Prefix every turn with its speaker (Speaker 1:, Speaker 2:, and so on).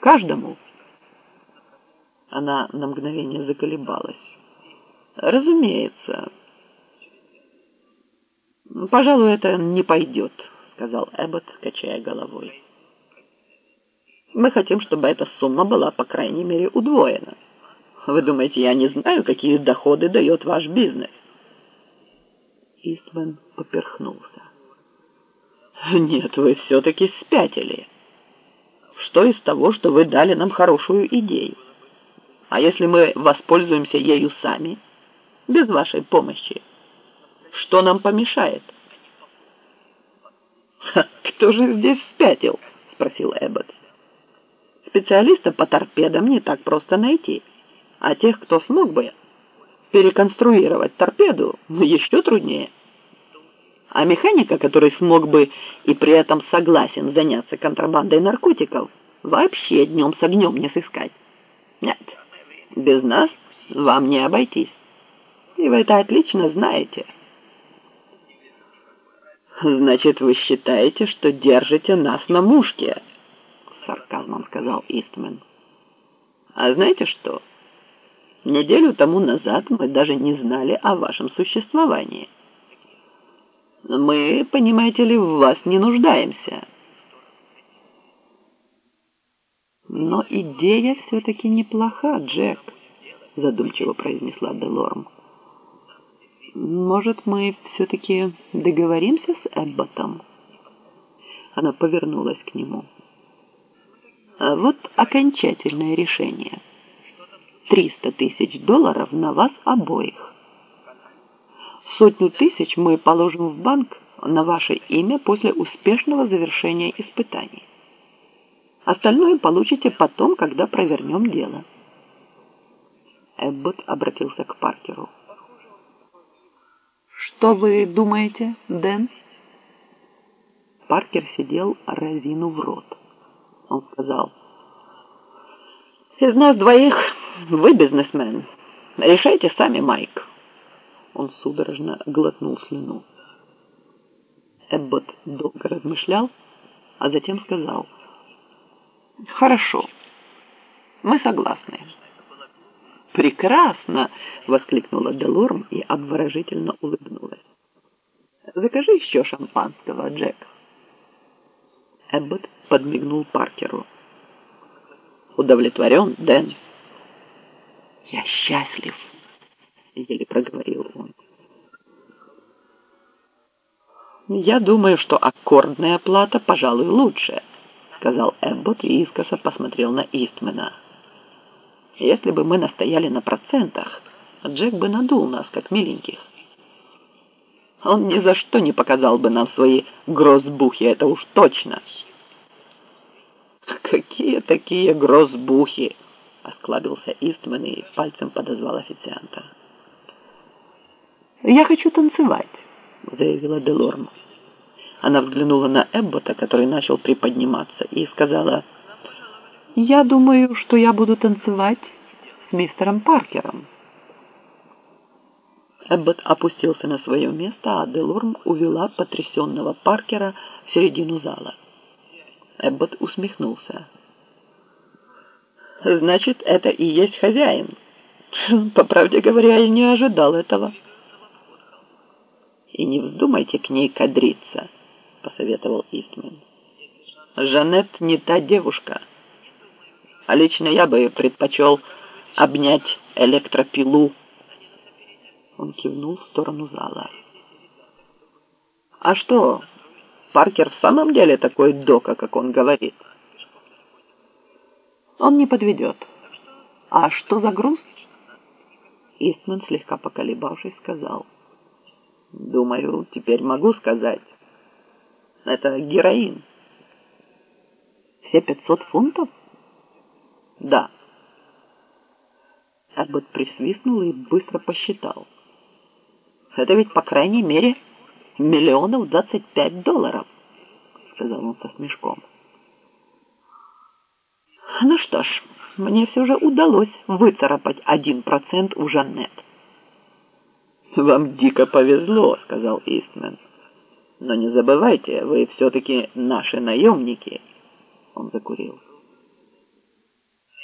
Speaker 1: Каждому. Она на мгновение заколебалась. Разумеется. Пожалуй, это не пойдет, сказал Эббот, качая головой. Мы хотим, чтобы эта сумма была, по крайней мере, удвоена. Вы думаете, я не знаю, какие доходы дает ваш бизнес? Истман поперхнулся. Нет, вы все-таки спятили. Что из того, что вы дали нам хорошую идею? А если мы воспользуемся ею сами, без вашей помощи, что нам помешает? Кто же здесь спятил? Спросил Эббот. Специалиста по торпедам не так просто найти, а тех, кто смог бы переконструировать торпеду, еще труднее. А механика, который смог бы и при этом согласен заняться контрабандой наркотиков, вообще днем с огнем не сыскать. Нет, без нас вам не обойтись. И вы это отлично знаете. Значит, вы считаете, что держите нас на мушке? С сарказмом сказал Истман. А знаете что? Неделю тому назад мы даже не знали о вашем существовании. Мы, понимаете ли, в вас не нуждаемся. Но идея все-таки неплоха, Джек, задумчиво произнесла Делорм. Может, мы все-таки договоримся с Эбботом? Она повернулась к нему. А вот окончательное решение. $300 000 на вас обоих. 100 000 мы положим в банк на ваше имя после успешного завершения испытаний. Остальное получите потом, когда провернем дело. Эббот обратился к Паркеру. Что вы думаете, Дэн? Паркер сидел, разинув рот. Он сказал: из нас двоих вы бизнесмен. Решайте сами, Майк. Он судорожно глотнул слюну. Эббот долго размышлял, а затем сказал: хорошо, мы согласны. «Прекрасно!» — воскликнула Делорм и обворожительно улыбнулась. «Закажи еще шампанского, Джек». Эббот подмигнул Паркеру. «Удовлетворен, Дэн?» «Я счастлив», — еле проговорил он. «Я думаю, что аккордная плата, пожалуй, лучше», — сказал Эббот и искоса посмотрел на Истмана. «Если бы мы настояли на процентах, Джек бы надул нас, как миленьких. Он ни за что не показал бы нам свои грозбухи, это уж точно». «Какие такие грозбухи?» — осклабился Истман и пальцем подозвал официанта. «Я хочу танцевать», — заявила Делорм. Она взглянула на Эббота, который начал приподниматься, и сказала: «Я думаю, что я буду танцевать с мистером Паркером». Эббот опустился на свое место, а Делорм увела потрясенного Паркера в середину зала. Эббот усмехнулся. «Значит, это и есть хозяин. По правде говоря, я не ожидал этого». «И не вздумайте к ней кадриться», — посоветовал Истман. «Жанет не та девушка. А лично я бы предпочел обнять электропилу». Он кивнул в сторону зала. «А что, Паркер в самом деле такой дока, как он говорит?» «Он не подведет. А что за груз?» Истман, слегка поколебавшись, сказал: «Думаю, теперь могу сказать. Это героин». «Все 500 фунтов?» «Да». Эббот присвистнул и быстро посчитал. «Это ведь, по крайней мере, $25 000, сказал он со смешком. «Ну что ж, мне все же удалось выцарапать 1% у Жанет». «Вам дико повезло», — сказал Истман. «Но не забывайте, вы все-таки наши наемники». Он закурил.